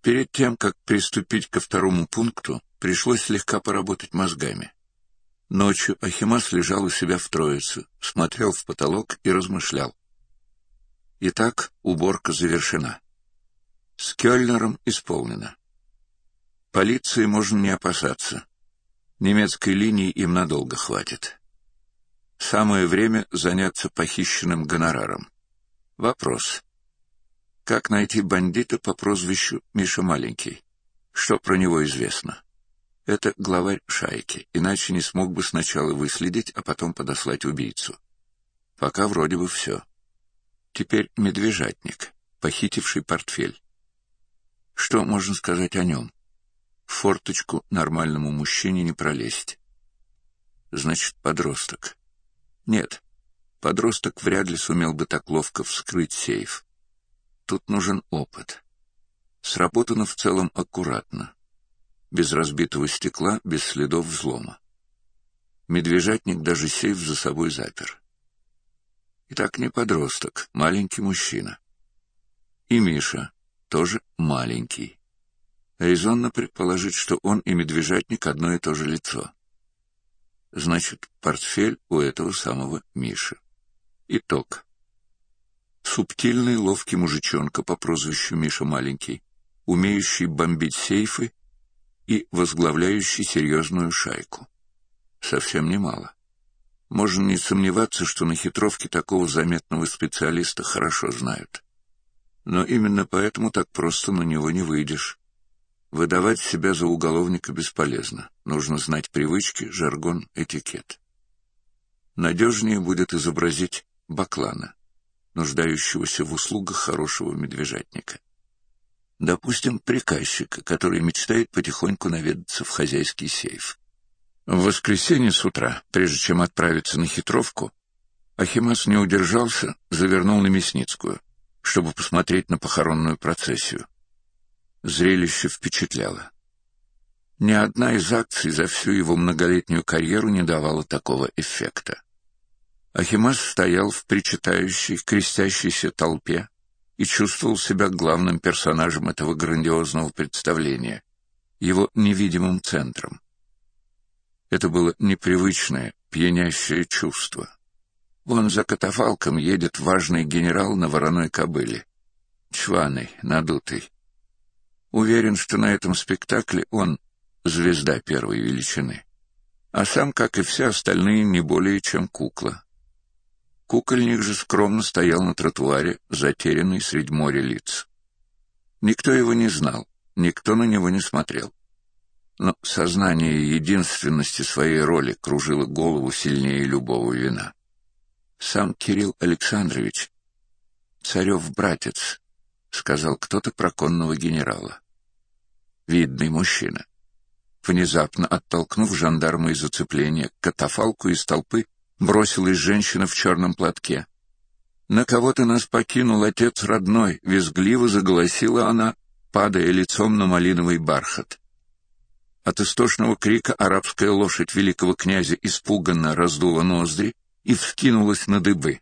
Перед тем, как приступить ко второму пункту, пришлось слегка поработать мозгами. Ночью Ахимас лежал у себя в Троице, смотрел в потолок и размышлял. Итак, уборка завершена. С Кёльнером исполнено. Полиции можно не опасаться. Немецкой линии им надолго хватит. Самое время заняться похищенным гонораром. Вопрос. Как найти бандита по прозвищу Миша Маленький? Что про него известно? Это главарь шайки, иначе не смог бы сначала выследить, а потом подослать убийцу. Пока вроде бы все. Теперь медвежатник, похитивший портфель. Что можно сказать о нем? В форточку нормальному мужчине не пролезть. Значит, подросток. Нет, подросток вряд ли сумел бы так ловко вскрыть сейф. Тут нужен опыт. Сработано в целом аккуратно. Без разбитого стекла, без следов взлома. Медвежатник даже сейф за собой запер. Итак, не подросток, маленький мужчина. И Миша тоже маленький. Резонно предположить, что он и медвежатник одно и то же лицо. Значит, портфель у этого самого Миши. Итог. Субтильный, ловкий мужичонка по прозвищу Миша Маленький, умеющий бомбить сейфы и возглавляющий серьезную шайку. Совсем немало. Можно не сомневаться, что на хитровке такого заметного специалиста хорошо знают. Но именно поэтому так просто на него не выйдешь. Выдавать себя за уголовника бесполезно. Нужно знать привычки, жаргон, этикет. Надежнее будет изобразить баклана, нуждающегося в услугах хорошего медвежатника. Допустим, приказчика, который мечтает потихоньку наведаться в хозяйский сейф. В воскресенье с утра, прежде чем отправиться на хитровку, Ахимас не удержался, завернул на Мясницкую, чтобы посмотреть на похоронную процессию. Зрелище впечатляло. Ни одна из акций за всю его многолетнюю карьеру не давала такого эффекта. Ахимас стоял в причитающей, крестящейся толпе и чувствовал себя главным персонажем этого грандиозного представления, его невидимым центром. Это было непривычное, пьянящее чувство. Вон за катафалком едет важный генерал на вороной кобыле. Чваный, надутый. Уверен, что на этом спектакле он звезда первой величины. А сам, как и все остальные, не более чем кукла. Кукольник же скромно стоял на тротуаре, затерянный средь моря лиц. Никто его не знал, никто на него не смотрел. Но сознание единственности своей роли кружило голову сильнее любого вина. Сам Кирилл Александрович, царев братец, сказал кто-то про конного генерала. Видный мужчина. Внезапно оттолкнув жандарма из зацепления, к катафалку из толпы бросилась женщина в черном платке. «На кого ты нас покинул, отец родной?» — визгливо заголосила она, падая лицом на малиновый бархат. От истошного крика арабская лошадь великого князя испуганно раздула ноздри и вскинулась на дыбы.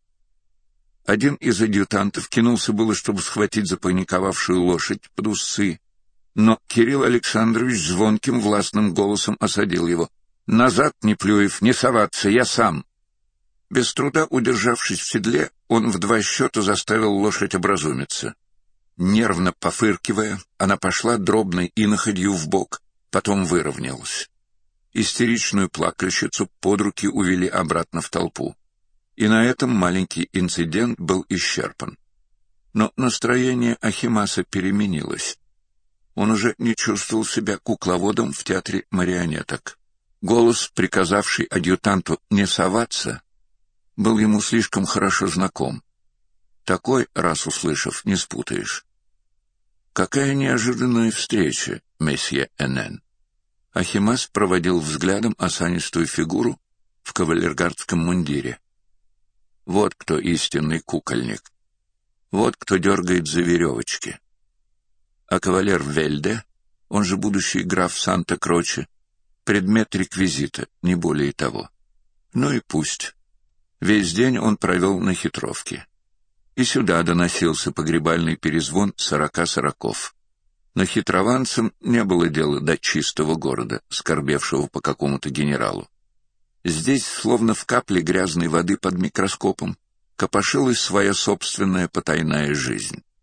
Один из адъютантов кинулся было, чтобы схватить запаниковавшую лошадь под усы, но Кирилл Александрович звонким властным голосом осадил его. «Назад, Неплюев, не соваться, я сам!» Без труда удержавшись в седле, он в 2 счета заставил лошадь образумиться. Нервно пофыркивая, она пошла дробной иноходью вбок, потом выровнялась. Истеричную плакальщицу под руки увели обратно в толпу. И на этом маленький инцидент был исчерпан. Но настроение Ахимаса переменилось. Он уже не чувствовал себя кукловодом в театре марионеток. Голос, приказавший адъютанту не соваться, был ему слишком хорошо знаком. Такой, раз услышав, не спутаешь. Какая неожиданная встреча, месье Энен. Ахимас проводил взглядом осанистую фигуру в кавалергардском мундире. Вот кто истинный кукольник. Вот кто дергает за веревочки. А кавалер Вельде, он же будущий граф Санта-Кроче, предмет реквизита, не более того. Ну и пусть. Весь день он провел на хитровке. И сюда доносился погребальный перезвон 40 сороков. Но хитрованцам не было дела до чистого города, скорбевшего по какому-то генералу. Здесь, словно в капле грязной воды под микроскопом, копошилась своя собственная потайная жизнь.